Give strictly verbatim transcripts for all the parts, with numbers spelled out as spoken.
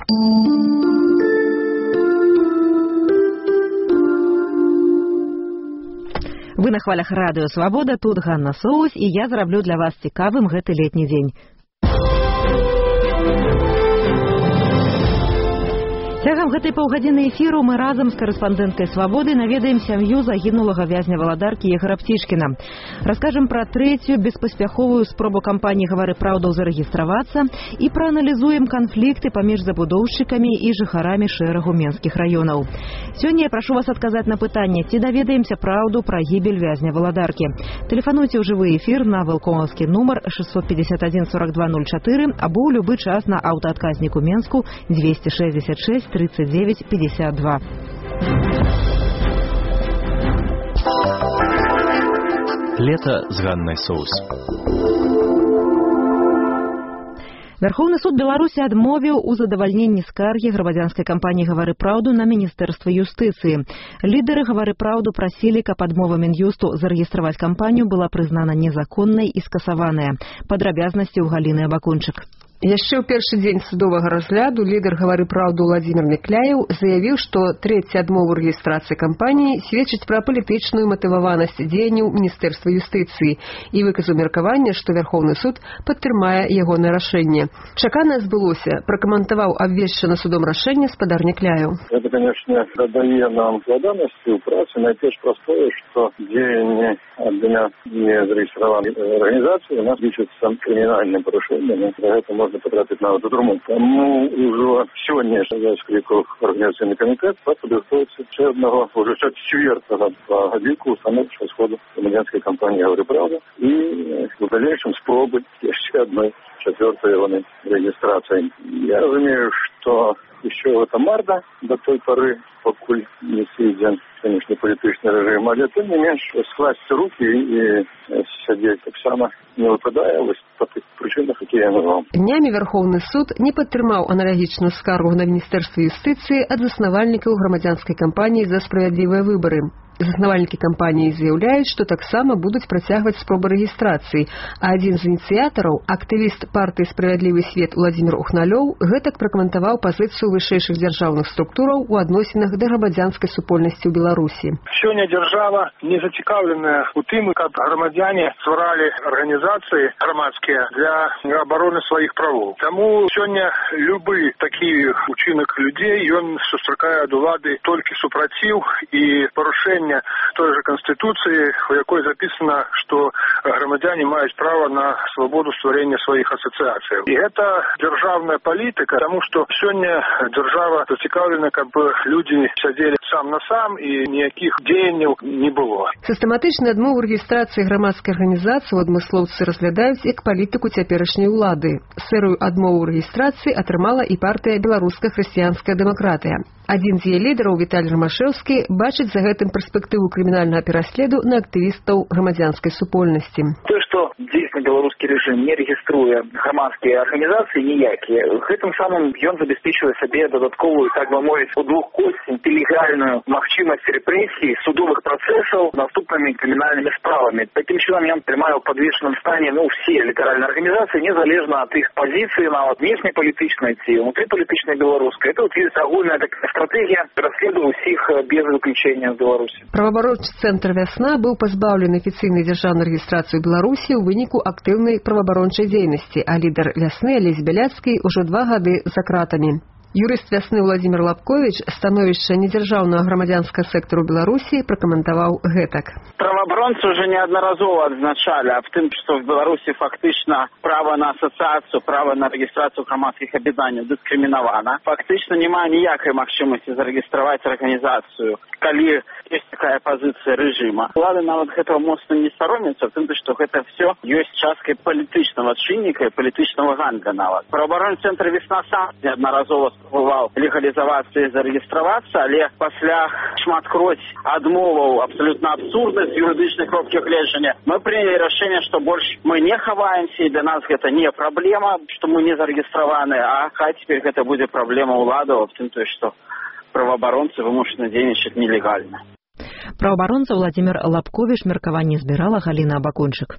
Вы на хвалях радыё Свабода, тут Ганна Соус, і я зраблю для вас цікавым гэты летні дзень. Цягам гэтай паўгадзіны эфіру мы разам з карэспандэнткай Свабоды наведаем сям'ю загінулага вязня Валадаркі Ігора Птішкіна. Раскажам пра трэцюю беспаспяховую спробу кампаніі «Гавары праўду» зарэгістравацца і прааналізуем канфлікты паміж забудоўшчыкамі і жыхарамі шэрагу менскіх раёнаў. Сёння я прашу вас адказаць на пытанне, ці даведаемся праўду пра гібель вязня Валадаркі. Тэлефануйце ў жывы эфір на вэлкомаўскі нумар шэсцьсот пятьдесят один сорок два ноль четыре або ў любы час на аўтаадказніку Менску двести шестьдесят шесть тридцать девять пятьдесят два. Лето з Ганнай Соус. Верховны суд Беларусі адмовіў у задавальненні скаргі грамадзянскай кампаніі «Гавары праўду» на Міністэрства юстыцыі. Лідары «Гавары праўду» прасілі, каб адмова Мін'юсту зарэгістраваць кампанію была прызнана незаконнай і скасаваная. Падрабязнасці ў Галіны Абакунчык. Яшчэ ў першы дзень судовага разгляду лідар «Гавары праўду» Владзімір Някляеў заявіў, што трэця адмова рэгістрацыі кампаніі сведчыць пра палітычную матываванасць дзеянняў Міністэрства юстыцыі і выказаў меркаванне, што Верховны суд падтрымае ягонае рашэнне. Чаканае збылося, пракаментаваў абвешчана судом рашэнне спадар Някляеў. Это, конечно, дадае нам складанасці ў працы. Найперш простое, што дзеянне адня незарэгістраванай арганізацыі у нас лічыцца крымінальным парушэннем. За гэта можна потратить на эту турму. Тому уже сегодня я скликал организационный комитет по подготовке еще одного, уже четвертого по годинку установки сходу громадянской кампании «Гавары праўду» и в дальнейшем спробы еще одной четвертой его регистрации. Я разумею, что еще это марта до той поры, покуль не съеден нынешний політичный режим, але тем не менш скласть руки и сидеть так само не выпадая ось по тих причинах, які я назвав. Днямі Верховны суд не падтрымаў аналагічную скаргу на Міністэрства юстыцыі ад заснавальнікаў грамадзянскай кампаніі «За справядлівыя выбары». Заснавальнікі кампаніі заяўляюць, што таксама будуць працягваць спробы рэгістрацыі, а адзін з ініцыятараў, актывіст партыі «Справядлівы свет» Уладзімір Ухналёў, гэтак пракаментаваў пазіцыю вышэйшых дзяржаўных структураў у адносінах да грамадзянскай супольнасці ў Беларусі. Сёння дзяржава не зацікаўленая у тым, каб грамадзяне стваралі арганізацыі грамадскія для абароны сваіх правоў. Таму сёння любы такі учынак людзей ён сустракае ад улады толькі супраціў і парушэнне той же Конституции, в якой записано, что громадяне имеют право на свободу стварения своих ассоциаций. И это державная политика, потому что сегодня держава зацікавлена, как бы люди сидели сам на сам и никаких деяний не было. Сістэматычную адмову рэгістрацыі грамадскай арганізацыі адмыслоўцы разглядаюць як палітыку цяперашняй улады. Сэрую адмову рэгістрацыі атрымала і партыя «Беларуская хрысціянская дэмакратыя». Адзін з яе лідараў, Віталій Рамашэўскі, бачыць за гэтым перспектыву крымінальнага пераследу на актывістаў грамадзянскай супольнасці. То, што дзейсны беларускі рэжым не рэгіструе грамадскія арганізацыі ніякія, гэтым самым ён забяспечвае сабе дадатковую, так бы мовіць, у двух косць інтэлегальную магчымасць рэпрэсій, судовых працэсаў наступнымі крымінальнымі справамі. Такім чынам ён трымае ў падвешаным стане ну все літаральныя арганізацыі, незалежна ад іх пазіцыі, нават внешнепалітычнай ці унутрыпалітычнай беларускай. Это вот есть агульная такая стратегія пераследу ўсіх без выключення з Беларусі. Праваабарончы цэнтр «Вясна» быў пазбаўлены афіцыйнай дзяржаўнай рэгістрацыі ў Беларусі ў выніку актыўнай праваабарончай дзейнасці, а лідар «Вясны» Алесь Бяляцкі ўжо два гады за кратамі. Юрыст «Вясны» Владзімір Лапковіч становішча недзяржаўнага грамадзянскага сектару Беларусі пракаментаваў гэтак. Праваабаронцы уже неаднаразова адзначалі аб тым, што в Беларусі фактычна права на асацыяцыю, права на рэгістрацыю грамадскіх аб'яднанняў дыскрымінавана. Фактычна няма ніякай магчымасці зарэгістраваць арганізацыю, калі ёсць такая пазіцыя рэжыма. Улады нават гэтага моцна не саромяцца, тым, што гэта все ёсць часткай палітычнага чынніка і палітычнага гандля нават. Праваабарончы цэнтр «Весна» сам неаднаразова спрабаваў легалізавацца і зарэгістравацца, але пасля шматкроць адмоваў абсалютна абсурдных юрыдычных кропкі гледжання мы прынялі рашэнне, што больш мы не хаваемся і для нас гэта не праблема, што мы не зарэгістраваны, а хай цяпер гэта будзе праблема ўладаў, аб тым, што праваабаронцы вымушаны дзейнічаць нелегальна. Праваабаронца Владзімір Лапковіч меркаванне збірала Галіна Абакунчык.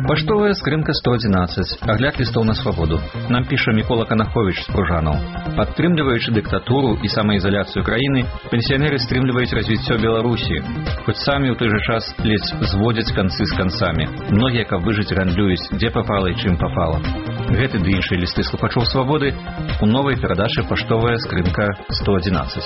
Паштовая скрынка сто адзінаццаць. Агляд лістоў на свабоду. Нам піша Мікола Канаховіч з Пружанаў. Падтрымліваючы дыктатуру і самаізаляцыю краіны, пенсіянеры стрымліваюць развіццё Беларусі. Хоць самі ў той жа час ледзь зводзяць канцы з канцамі. Многія, каб выжыць, гандлююць, дзе папала і чым папала. Гэты ды іншыя лісты слухачоў свабоды у новай перадачы «Паштовая скрынка сто адзінаццаць».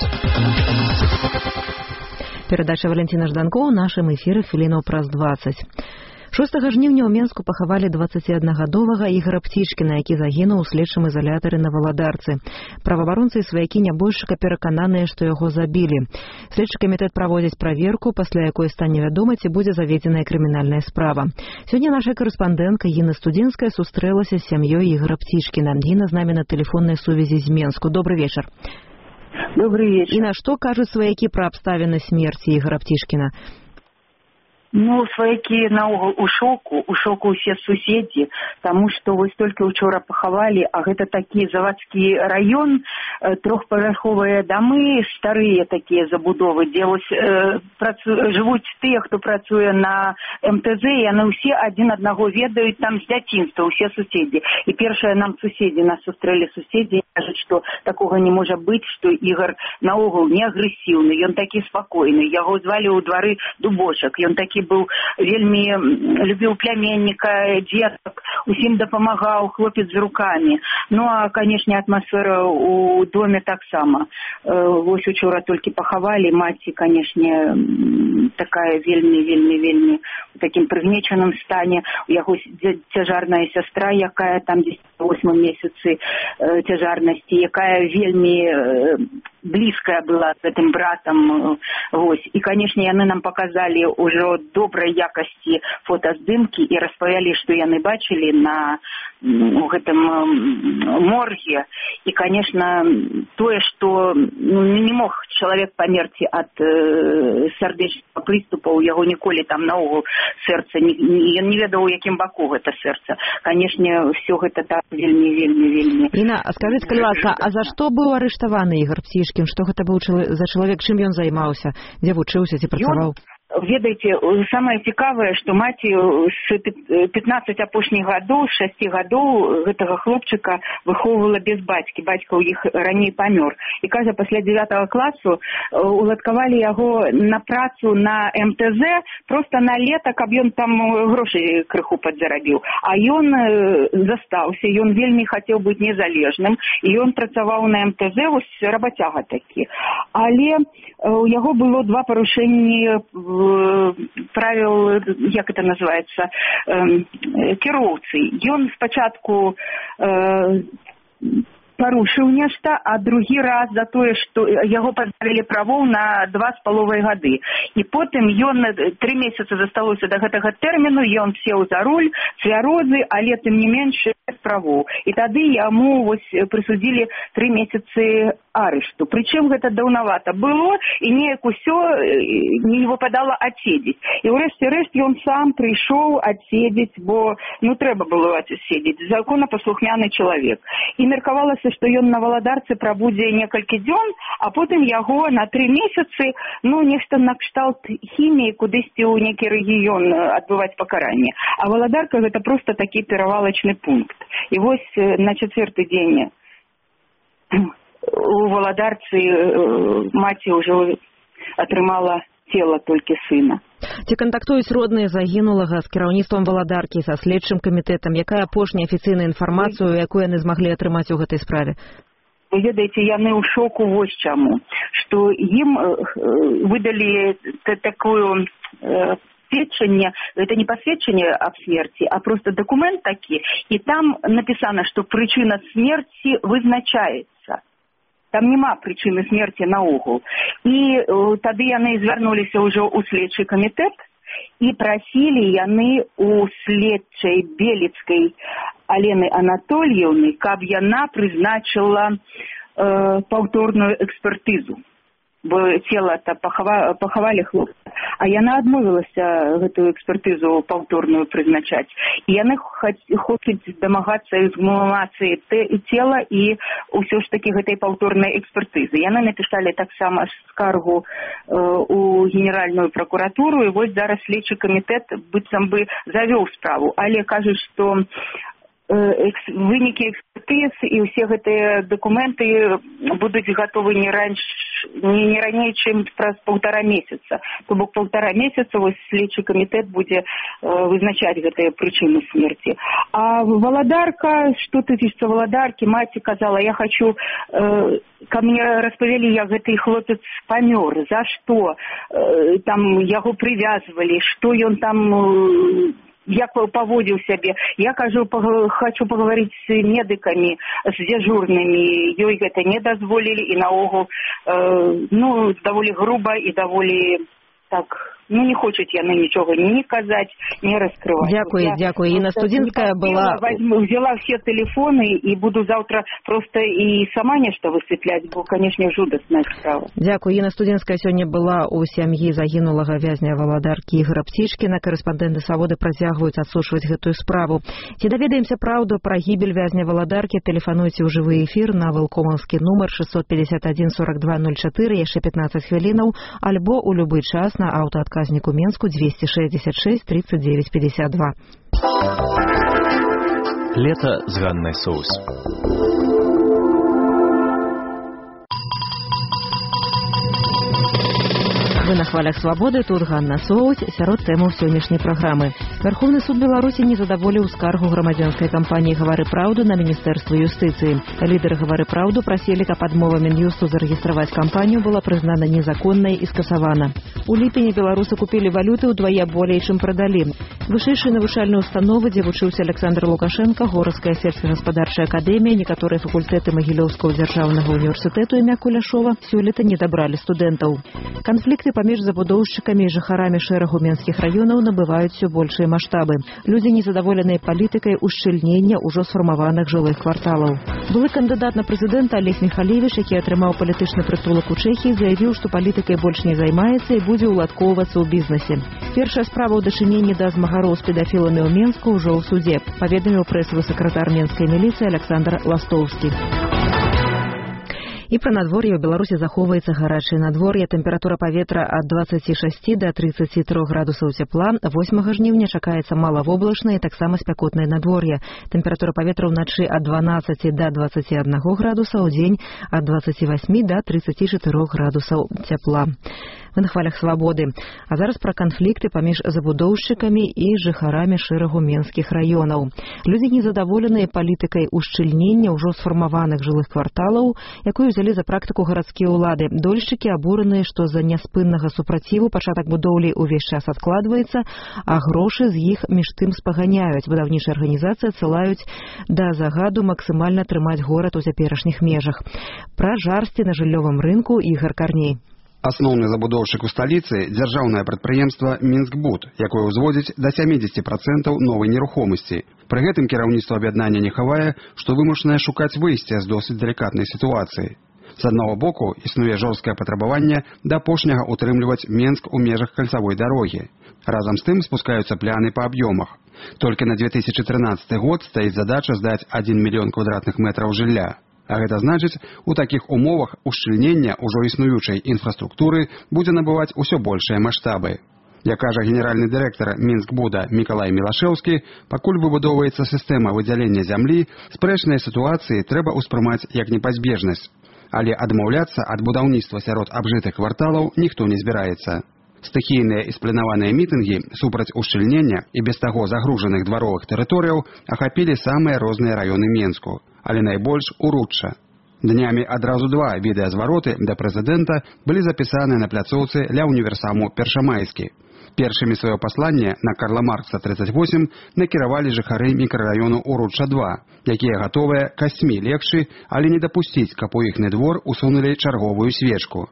Перадача Валентина Жданко ў нашым эфіры хвілінаў праз дваццаць. шостага жніўня ў Менску пахавалі дваццаціаднагадовага Ігора Птічкіна, які загінуў у следчым ізалятары на Валадарцы. Праваабаронцы і сваякі нябожчыка перакананыя, што яго забілі. Следчы камітэт праводзіць праверку, пасля якой стане вядома, ці будзе заведзеная крымінальная справа. Сёння наша карэспандэнтка Інна Студзінская сустрэлася з сям'ёй Ігора Птічкіна. Інна з намі на тэлефоннай сувязі з Менску. Добрый вечар. Добрый вечер. Інна, што кажуць сваякі пра абставіны смерці Ігора Птічкіна? Ну, сваякі наогул у шоку, у шоку ўсе суседзі, таму што вось толькі ўчора пахавалі, а гэта такі завадскі раён, трохпавярховыя дамы, старыя такія забудовы, дзе вось э, працу... жывуць тыя, хто працуе на эм тэ зэ, і яны ўсе адзін аднаго ведаюць там з дзяцінства, ўсе суседзі. І першае нам суседзі, нас сустрэлі суседзі, кажуць, што такога не можа быць, што Ігор наогул не агрэсіўны, ён такі спакойны, яго звалі ў двары Дубочак, ён такі быў вельмі любіў пляменніка, дзетак, усім дапамагаў, хлопец з рукамі. Ну, а, канешне, атмасфера у доме таксама. Вось учора толькі пахавалі, маці, канешне, такая вельмі-вельмі-вельмі у такім прыгнечаным стане. У яго цяжарная сястра, якая там дзесяць восьмым месяцы цяжарнасці, якая вельмі блізкая была з гэтым братам. Вось. І, канешне, яны нам паказалі ўжо добрай якасці фотаздымкі і распавялі, што яны бачылі на у гэтым морге. І, канешне, тое, што ну, не мог чалавек памерці ад э, сардэчнага прыступа, у яго ніколі там наогул сэрца, ён не ведаў, у якім баку гэта сэрца. Канешне, ўсё гэта так вельмі-вельмі-вельмі. Інна, а скажыце, калі ласка, а за што быў арыштаваны Ігор Птічкін? Што гэта быў за чалавек, чым ён займаўся, дзе вучыўся, ці працаваў? Ведаеце, самае цікавае, што маці з пятнаццаць апошніх гадоў, з шасці гадоў гэтага хлопчыка выхоўвала без бацькі. Бацька ў іх раней памёр. І, кажа, пасля дзявятага класу уладкавалі яго на працу на эм тэ зэ проста на лета, каб ён там грошай крыху падзарабіў. А ён застаўся, ён вельмі хацеў быць незалежным, і ён працаваў на эм тэ зэ, вось рабацяга такі. Але у яго было два парушэнні правил, як это называется, э, кіроўцы. Ён спачатку э, парушыў нешта, а другі раз за тое, што яго пазбавілі правоў на два з паловай гады. І потым ён тры месяцы засталося да гэтага тэрміну, ён сеў за руль, цвярозы, але тым не менш без правоў. І тады яму вось прысудзілі тры месяцы арышту. Прычым гэта даўнавата было, і неяк усё не выпадала адседзець. І ўрэшце рэшт ён сам прыйшоў адседзець, бо ну трэба было адседзець. Законапаслухмяны чалавек. І меркавалася, што ён на Валадарцы прабудзе некалькі дзён, а потым яго на тры месяцы, ну, нешта накшталт хіміі, кудысьці ў некі рэгіён адбываць пакаранне. А Валадарка гэта проста такі перавалачны пункт. І вось на чацвёрты дзень у Валадарцы маці ўжо атрымала цела толькі сына. Ці кантактуюць родныя загінулага з кіраўніцтвам Валадаркі, са следчым камітэтам? Якая апошняя афіцыйная інфармацыя, якую яны змаглі атрымаць у гэтай справе? Вы ведаеце, яны ў шоку вось чаму, што ім выдалі такую сведчанне, это не пасведчанне аб смерці, а просто дакумент такі, і там напісана, што прычына смерці вызначаецца. Там няма прычыны смерці наогул. І э, тады яны звярнуліся ўжо ў следчы камітэт і прасілі яны у следчай Белецкай Алены Анатольевны, каб яна прызначыла э, паўторную экспертызу. бо цела-то пахава, пахавалі хлопца. А яна адмовілася гэтую экспертызу паўторную прызначаць. І яны хочуць дамагацца эксгумацыі цела і ўсё ж такі гэтай паўторнай экспертызы. Яны напісалі таксама скаргу э, у генеральную прокуратуру, і вось зараз следчы камітэт быццам бы завёў справу. Але кажуць, што экс, вынікі экспертыз і ўсе гэтыя дакументы будуць гатовы не раньш, не, не раней, чым праз паўтара месяца. То бок паўтара месяца вось следчы камітэт будзе э, вызначаць гэтыя прычыны смерти. А валадарка, што тычыцца валадаркі, маці казала, я хочу, э, ко мне распавялі, як гэты хлопец памёр, за што э, там яго прывязвалі, што ён там э, як паводзіў сябе. Я кажу, хочу паговорыць з медыкамі, з дзяжурнымі. Ёй гэта не дазволілі і наогул э, ну, даволі груба і даволі так, ну не хочуць яны нічога не казаць, не раскрываць. Дякую, я, дякую. Інна Студзінская была... Возьму, взяла все телефоны і буду завтра просто і сама нешта высветляць, бо, конечно, жудасная справа. Дякую. Інна Студзінская сёння была ў сям'і загінулага вязня валадаркі Ігора Птічкіна. Карэспандэнты «Свабоды» працягваюць адсочваць гэтую справу. Ці даведаемся праўду пра гібель вязня валадаркі, тэлефануйце ў жывы эфір на вэлкомаўскі нумар шестьсот пятьдесят один сорок два ноль четыре, яшчэ пятнадцать хвілінаў, альбо ў любы час на аўтаадказніку Менску двести шестьдесят шесть тридцать девять пятьдесят два. Лето с Ганной Соус. Вы на хвалях «Свабоды», тут Ганна Соуць, сярод тэмаў сённяшняй праграмы. Верховны суд Беларусі не задаволіў скаргу грамадзянскай кампаніі «Гавары праўду» на Міністэрства юстыцыі. Лідары «Гавары праўду» прасілі, каб адмова Мін'юсту зарэгістраваць кампанію была прызнана незаконнай і скасавана. У ліпені беларусы купілі валюты ўдвая болей, чым прадалі. Вышэйшыя навучальныя установы, дзе вучыўся Александр Лукашенко, Горская сельскагаспадарчая акадэмія, некаторыя факультэты Магілёўскага дзяржаўнага універсітэту імя Куляшова сёлета не дабралі студэнтаў. Канфлікты паміж забудоўшчыкамі і жыхарамі шэрагу менскіх раёнаў набываюць усё большыя маштабы. Людзі незадаволеныя палітыкай ушчыльнення ўжо сфармаваных жылых кварталаў. Былы кандыдат на прэзідэнта Олег Михалевич, які атрымаў палітычны прытулак у Чэхіі, заявіў, што палітыкай больш не займаецца і будзе ўладкоўвацца ў бізнесе. Першая справа ў дачыненні да змагароў з педафіламі ў Менску ўжо ў суде, паведаміў прэсавы сакратар менскай міліцыі Александр Ластоўскі. І пра надвор'е ў Беларусі захоўваецца гарачае надвор'е. Тэмпература паветра ад двадцаці шасці да трыццаці трох градусаў цяпла. восьмага жніўня чакаецца малавоблачнае, таксама спякотнае надвор'е. Тэмпература паветра ўначы ад дванаццаці да дваццаці аднаго градуса, ў дзень ад дваццаці васьмі да трыццаці чатырох градусаў цяпла. Вы на хвалях «Свабоды». А зараз пра канфлікты паміж забудоўшчыкамі і жыхарамі шэрагу менскіх раёнаў. Людзі незадаволеныя палітыкай ушчыльнення ўжо сфармаваных жылых кварталаў, якую взялі за практыку гарадскія ўлады. Дольшчыкі абураныя, што з-за няспыннага супраціву пачатак будоўлі ўвесь час адкладваецца, а грошы з іх між тым спаганяюць. Будаўнічыя арганізацыі адсылаюць да загаду максімальна трымаць горад у цяперашніх межах. Пра жарсці на жыллёвым рынку Ігар Карней. Асноўны забудоўшчык у сталіцы – дзяржаўнае прадпрыемства «Мінскбуд», якое ўзводзіць да сямідзесяці працэнтаў новай нерухомасці. Пры гэтым кіраўніцтва аб'яднання не хавае, што вымушанае шукаць выйсце з досыць далікатнай сітуацыі. З аднаго боку, існуе жорсткае патрабаванне да апошняга утрымліваць Менск у межах кальцавой дарогі. Разам з тым спускаюцца пляны па аб'ёмах. Толькі на две тысячы трынаццаты год стаіць задача здаць адзін мільён квадратных метраў жылля. А гэта значыць, у такіх умовах ушчыльнення ўжо існуючай інфраструктуры будзе набываць усё большыя маштабы. Як кажа генеральны дырэктар Мінскбуда Мікалай Мілашэўскі, пакуль выбудоўваецца сістэма выдзялення зямлі, спрэчныя сітуацыі трэба ўспрымаць як непазбежнасць. Але адмаўляцца ад будаўніцтва сярод абжытых кварталаў ніхто не збіраецца. Стыхійныя і спланаваныя мітынгі супраць ушчыльнення і без таго загружаных дваровых тэрыторыяў ахапілі самыя розныя раёны Менску, але найбольш уручча. Днямі адразу два відэазвароты да прэзідэнта былі запісаны на пляцоўцы ля універсаму Першамайскі. Першымі сваё пасланне на Карла Маркса тридцать восемь накіравалі жыхары мікрараёну Уручча два, якія гатовыя касцьмі легчы, але не дапусціць, каб у іхны двор усунулі чарговую свечку.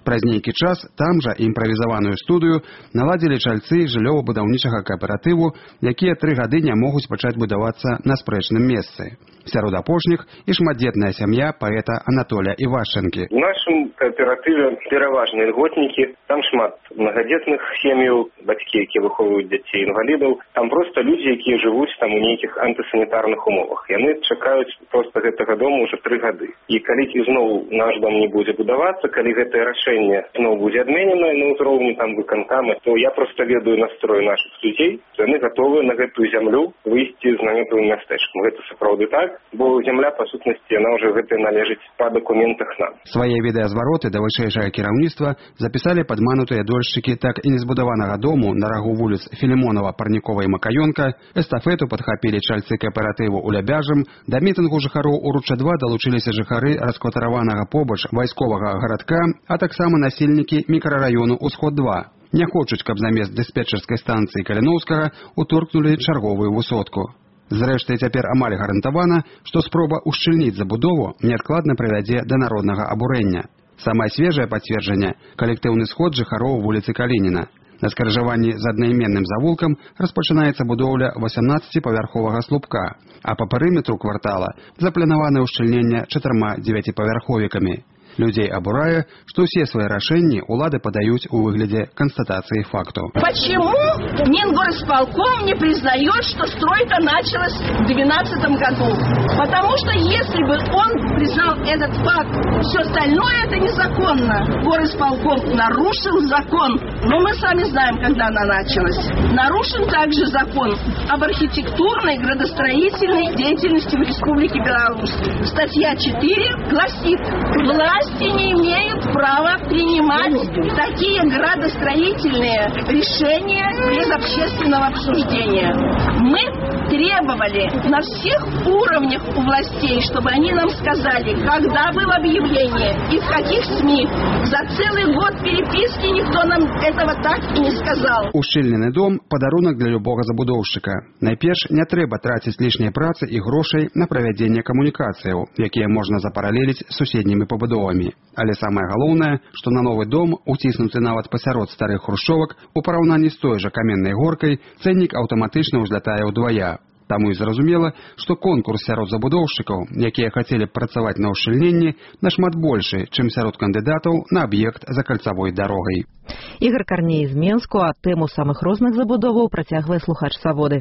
Праз нейкі час там жа імправізаваную студыю наладзілі чальцы жыллёва-будаўнічага кааператыву, якія тры гады не могуць пачаць будавацца на спрэчным месцы. Сярод апошніх і шматдзетная сям'я паэта Анатолія Івашчэнкі. У нашым кааператыве пераважна льготнікі, там шмат мнагадзетных сем'яў, бацькі, якія выхоўваюць дзяцей інвалідаў, там проста людзі, якія жывуць там у нейкіх антысанітарных умовах. Яны чакаюць проста гэтага дома ўжо тры гады. І калі ізноў наш дом не будзе будавацца, калі гэтае рашэнне зноў будзе адменена на ўзроўні там выканкама, то я проста ведаю настрой нашых людзей, што яны гатовы на гэтую зямлю выйсці з намётавым мястэчкам. Гэта сапраўды так, бо зямля, па сутнасці, яна ўжо гэтая належыць па дакументах нам. Свае відэазвароты да вышэйшага кіраўніцтва запісалі падманутыя дольшчыкі так і незбудаванага дому на рагу вуліц Філімонава, Парнікова і Макаёнка, эстафету падхапілі чальцы кааператыву ў Лябяжым, да мітынгу жыхароў Уручча два далучыліся жыхары раскватараванага побач вайсковага гарадка, а таксама насельнікі мікрараёну Усход два. Не хочуць, каб замест дыспетчарскай станцыі Каліноўскага утуркнулі чарговую высотку. Зрэшты, цяпер амаль гарантавана, што спроба ушчыльніць забудову неадкладна прывядзе да народнага абурэння. Самае свежае пацверджанне – калектыўны сход жыхароў вуліцы Калініна. На скаржаванні з аднайменным завулкам распачынаецца будоўля васямнаццаціпавярховага слупка, а па перыметру квартала запланавана ўшчыльненне чатырма дзевяціпавярховікамі. Людей абурае, што ўсе свае рашэнні улады падаюць у выглядзе констатации факту. Почему Мингорисполком не признает, что стройка началась в двенадцатом году? Потому что если бы он признал этот факт, все остальное это незаконно. Горисполком нарушил закон, но мы сами знаем, когда она началась. Нарушен также закон об архитектурной градостроительной деятельности в Республике Беларусь. Статья четыре гласит: власть Власти не имеют права принимать такие градостроительные решения без общественного обсуждения. Мы требовали на всех уровнях у властей, чтобы они нам сказали, когда было объявление и в каких СМИ. За целый год переписки никто нам этого так и не сказал. Ушчыльнены дом – падарунак для любого забудоўшчыка. Найперш, не трэба траціць лішняй працы і грошай на правядзенне камунікацыяў, якія можна запаралеліць з суседнімі пабудовамі. Але самае галоўнае, што на новы дом, уціснуты нават пасярод старых хрушчовак, у параўнанні з той жа каменнай горкай, цэннік аўтаматычна ўзлятае ўдвая. Таму і зразумела, што конкурс сярод забудоўшчыкаў, якія хацелі б працаваць на ўшчыльненні, нашмат большы, чым сярод кандыдатаў на аб'ект за кальцавой дарогай. Ігор Карней з Менску, а тэму самых розных забудоваў працягвае слухач Свабоды.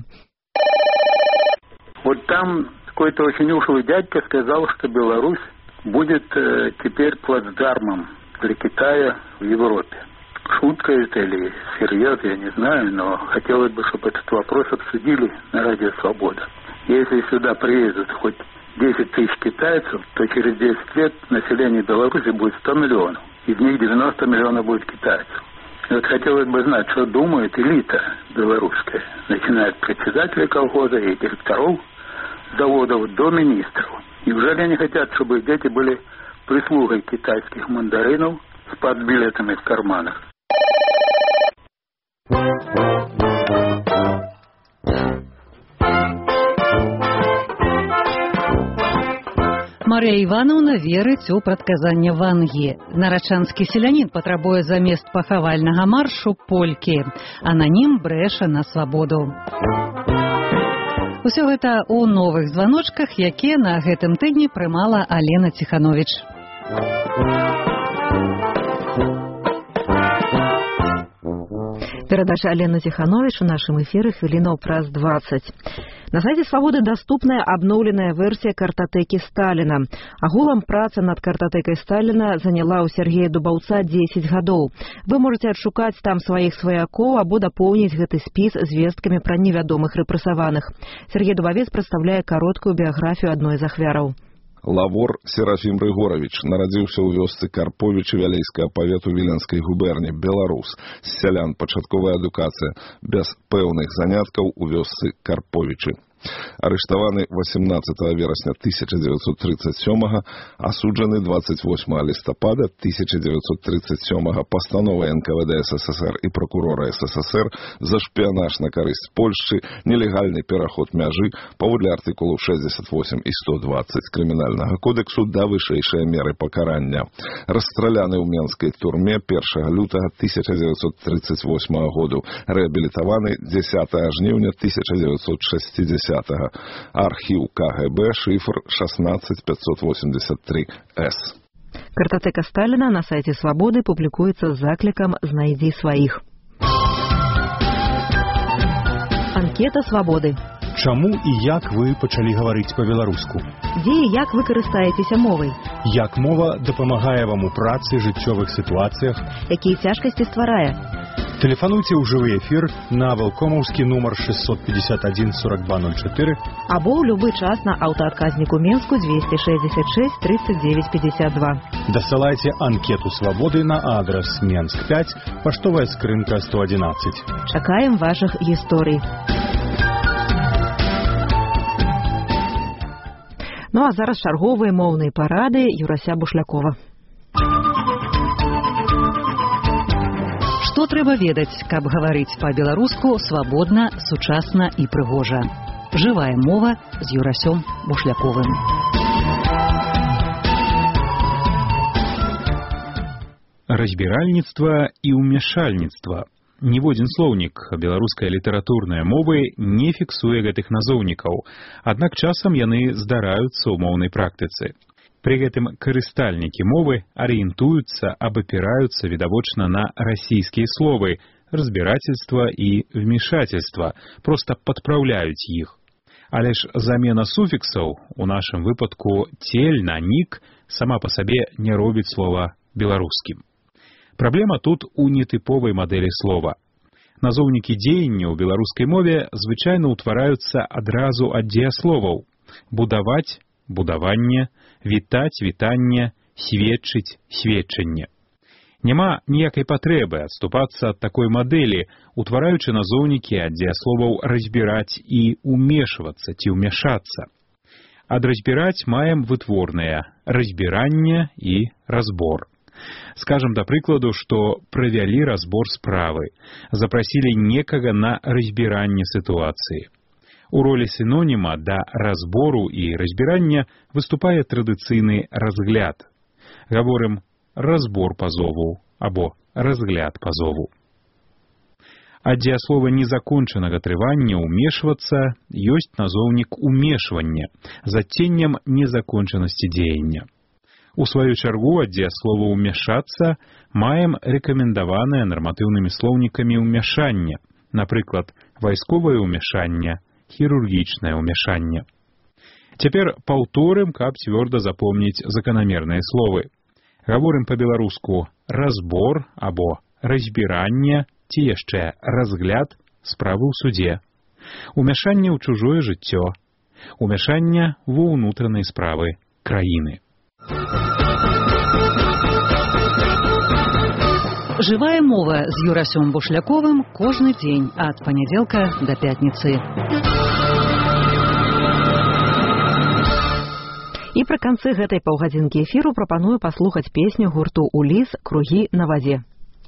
Вот там какой-то очень ушлый дядька сказал, что Беларусь будет э, теперь плацдармом для Китая в Европе. Шутка это или серьез, я не знаю, но хотелось бы, чтобы этот вопрос обсудили на Радио Свобода. Если сюда приедут хоть десять тысяч китайцев, то через десять лет население Беларуси будет сто миллионов. Из них девяносто миллионов будет китайцев. И вот хотелось бы знать, что думает элита белорусская, начиная от председателя колхоза и директоров заводов до министров. Неужели они хотят, чтобы их дети были прислугой китайских мандаринов с подбилетами в карманах? Марія Івановна верыць у прадказанне Вангі. Нарачанскі селянін патрабуе замест пахавальнага маршу полькі. Ананім брэша на свабоду. Усё гэта ў новых званочках, якія на гэтым тыдні прымала Алена Ціхановіч. Перадача Алены Ціхановіч у нашым эфіры хвілінаў праз дваццаць. На сайце Свабоды даступная абноўленая версія картатэкі Сталіна. Агулам праца над картатэкай Сталіна заняла ў Сергея Дубаўца дзесяць гадоў. Вы можаце адшукаць там сваіх сваякоў або дапоўніць гэты спіс звесткамі пра невядомых рэпрэсаваных. Сергей Дубавец прадстаўляе кароткую біяграфію адной з ахвяраў. Лавор Серафім Рыгорович нарадзіўся ў вёсцы Карповічы Вялейскага павету Віленскай губерні, беларус, з сялян, пачатковая адукацыя, без пэўных заняткаў у вёсцы Карповічы. Арыштаваны восемнадцатага верасня тысяча девятьсот тридцать сёмага, асуджаны двадцать восьмага лістапада тысяча девятьсот тридцать сёмага пастановай эн ка вэ дэ эс эс эс эр і прокурора эс эс эс эр за шпіянаж на карысць Польшчы, нелегальны пераход мяжы паводле артыкулу шэсцьдзесят восемь і сто двадцать крымінальнага кодексу да вышэйшыя меры пакарання. Расстраляны ў менскай турме першага лютага тысяча девятьсот тридцать восьмага году, рэабілітаваны дзесятага жніўня тысяча девятьсот шестидесятага. Архіў ка гэ бэ, шифр шестнадцать пятьсот восемьдесят три эс. Картатэка Сталіна на сайце Свабоды публікуецца з заклікам «Знайдзі сваіх». Анкета Свабоды. Чаму і як вы пачалі гаварыць па-беларуску? Дзе і як вы карыстаецеся мовай? Як мова дапамагае вам у працы, жыццёвых сітуацыях? Якія цяжкасці стварае? Тэлефануйце ў жывы эфір на валкомаўскі нумар шестьсот пятьдесят один сорок два ноль четыре або ў любы час на аўтаадказніку Менску двести шестьдесят шесть тридцать девять пятьдесят два. Дасылайце анкету Свабоды на адрес Менск пять, паштовая скрынка сто одиннадцать. Чакаем вашых гісторый. Ну а зараз чарговыя моўныя парады Юрася Бушлякова. Што трэба ведаць, каб гаварыць па-беларуску свабодна, сучасна і прыгожа? Жывая мова з Юрасём Бушляковым. Разбіральніцтва і ўмяшальніцтва. Ніводзін слоўнік беларускай літаратурнай мовы не фіксуе гэтых назоўнікаў, аднак часам яны здараюцца ў моўнай практыцы. Пры гэтым карыстальнікі мовы арыентуюцца, абапіраюцца відавочна на расійскія словы, разбірательства і вмешательства, проста падпраўляюць іх. Але ж замена суфіксаў, у нашым выпадку цель на нік, сама па сабе не робіць слова беларускім. Праблема тут у нетыповай мадэлі слова. Назоўнікі дзеяння ў беларускай мове звычайна ўтвараюцца адразу ад дзеясловаў: будаваць — будаванне, вітаць — вітанне, сведчыць — сведчанне. Няма ніякай патрэбы адступацца ад такой мадэлі, утвараючы назоўнікі ад дзеясловаў разбіраць і умешвацца ці ўмяшацца. Адразбіраць маем вытворныя разбіранне і разбор. Скажам, да прыкладу, што правялі разбор справы, запрасілі некага на разбіранне сітуацыі. У ролі синоніма да разбору і разбірання выступае традыцыйны разгляд. Гаворым разбор пазову або разгляд пазову. Ад дзеяслова незакончанага трывання ўмешвацца ёсць назоўнік умешвання з адценнем незакончанасці дзеяння. У сваю чаргу ад дзеяслова ўмяшацца маем рэкамендаванае нарматыўнымі слоўнікамі ўмяшання, напрыклад, вайсковае ўмяшанне, хірургічнае ўмяшанне. Цяпер паўторым, каб цвёрда запомніць заканамерныя словы. Гаворым па-беларуску разбор або разбіранне ці яшчэ разгляд справы ў судзе, умяшанне ў чужое жыццё, умяшанне ва ўнутранай справы краіны. Жывая мова з Юрасём Бушляковым кожны дзень ад панядзелка да пятніцы. І пры канцы гэтай паўгадзінкі эфіру прапаную паслухаць песню гурту «Уліс. Кругі на вадзе».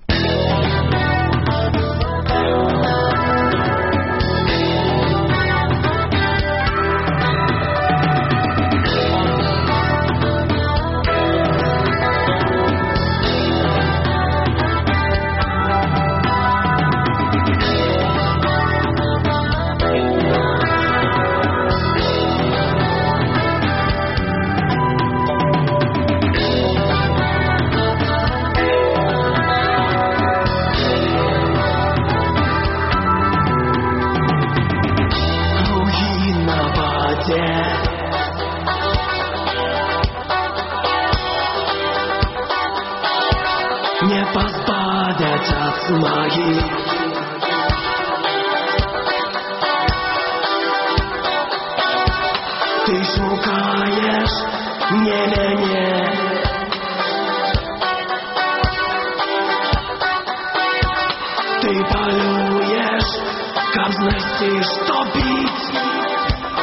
Ты шукаешь не мяне, ты полюешь, каб знайсці, што піць.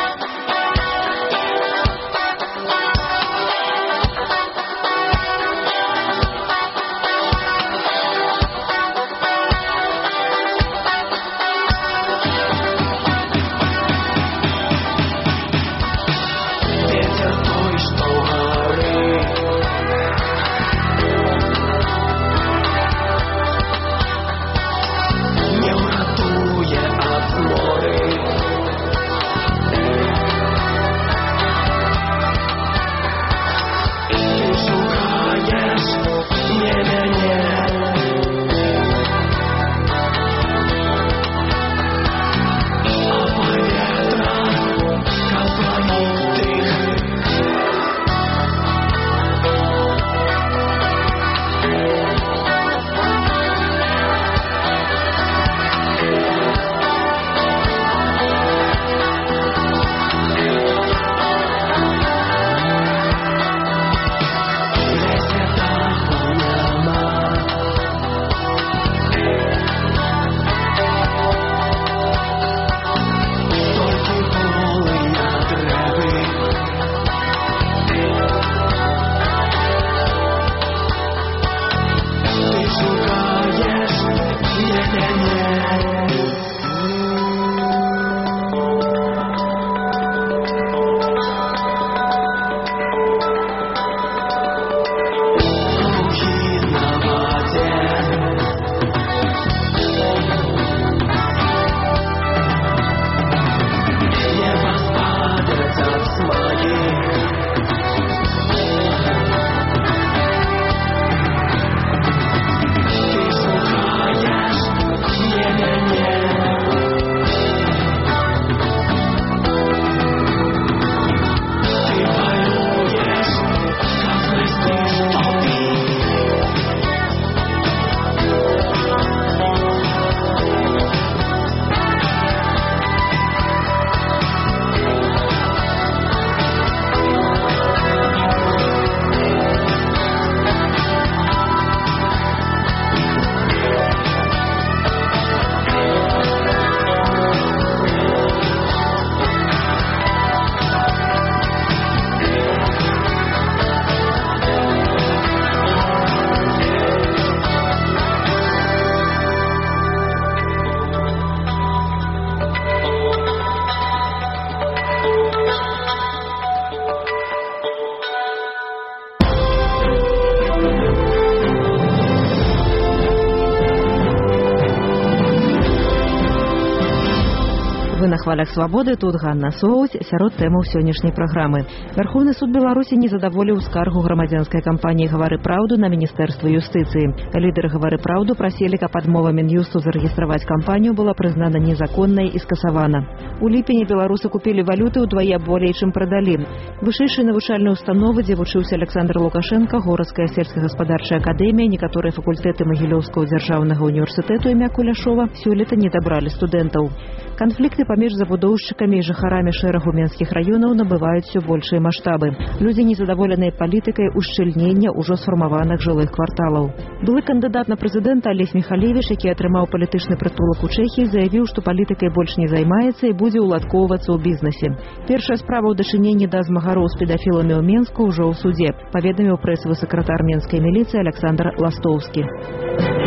хвалях свабоды, тут Ганна Соуць, сярод тэмаў сённяшняй праграмы. Верховны суд Беларусі не задаволіў скаргу грамадзянскай кампаніі «Гавары праўду» на Міністэрства юстыцыі. Лідары «Гавары праўду» прасілі, каб адмова Мін'юсту зарэгістраваць кампанію была прызнана незаконнай і скасавана. У ліпені беларусы купілі валюты ўдвая болей, чым прадалі. Вышэйшыя навучальныя установы, дзе вучыўся Александр Лукашенко, Городская сельскагаспадарчая акадэмія, некаторыя факультэты Магілёўскага дзяржаўнага універсітэту імя Куляшова сёлета не дабралі студэнтаў. Канфлікты паміж забудоўшчыкамі і жыхарамі шэрагу менскіх раёнаў набываюць усё большыя маштабы. Людзі незадаволеныя палітыкай ушчыльнення ўжо сфармаваных жылых кварталаў. Былы кандыдат на прэзідэнта Алесь Міхалевіч, які атрымаў палітычны прытулак у Чэхіі, заявіў, што палітыкай больш не займаецца і будзе ўладкоўвацца ў бізнесе. Першая справа ў дачыненні да змагароў з педафіламі ў Менску ўжо ў судзе, паведаміў прэсавы сакратар менскай міліцыі Александр Ластоўскі.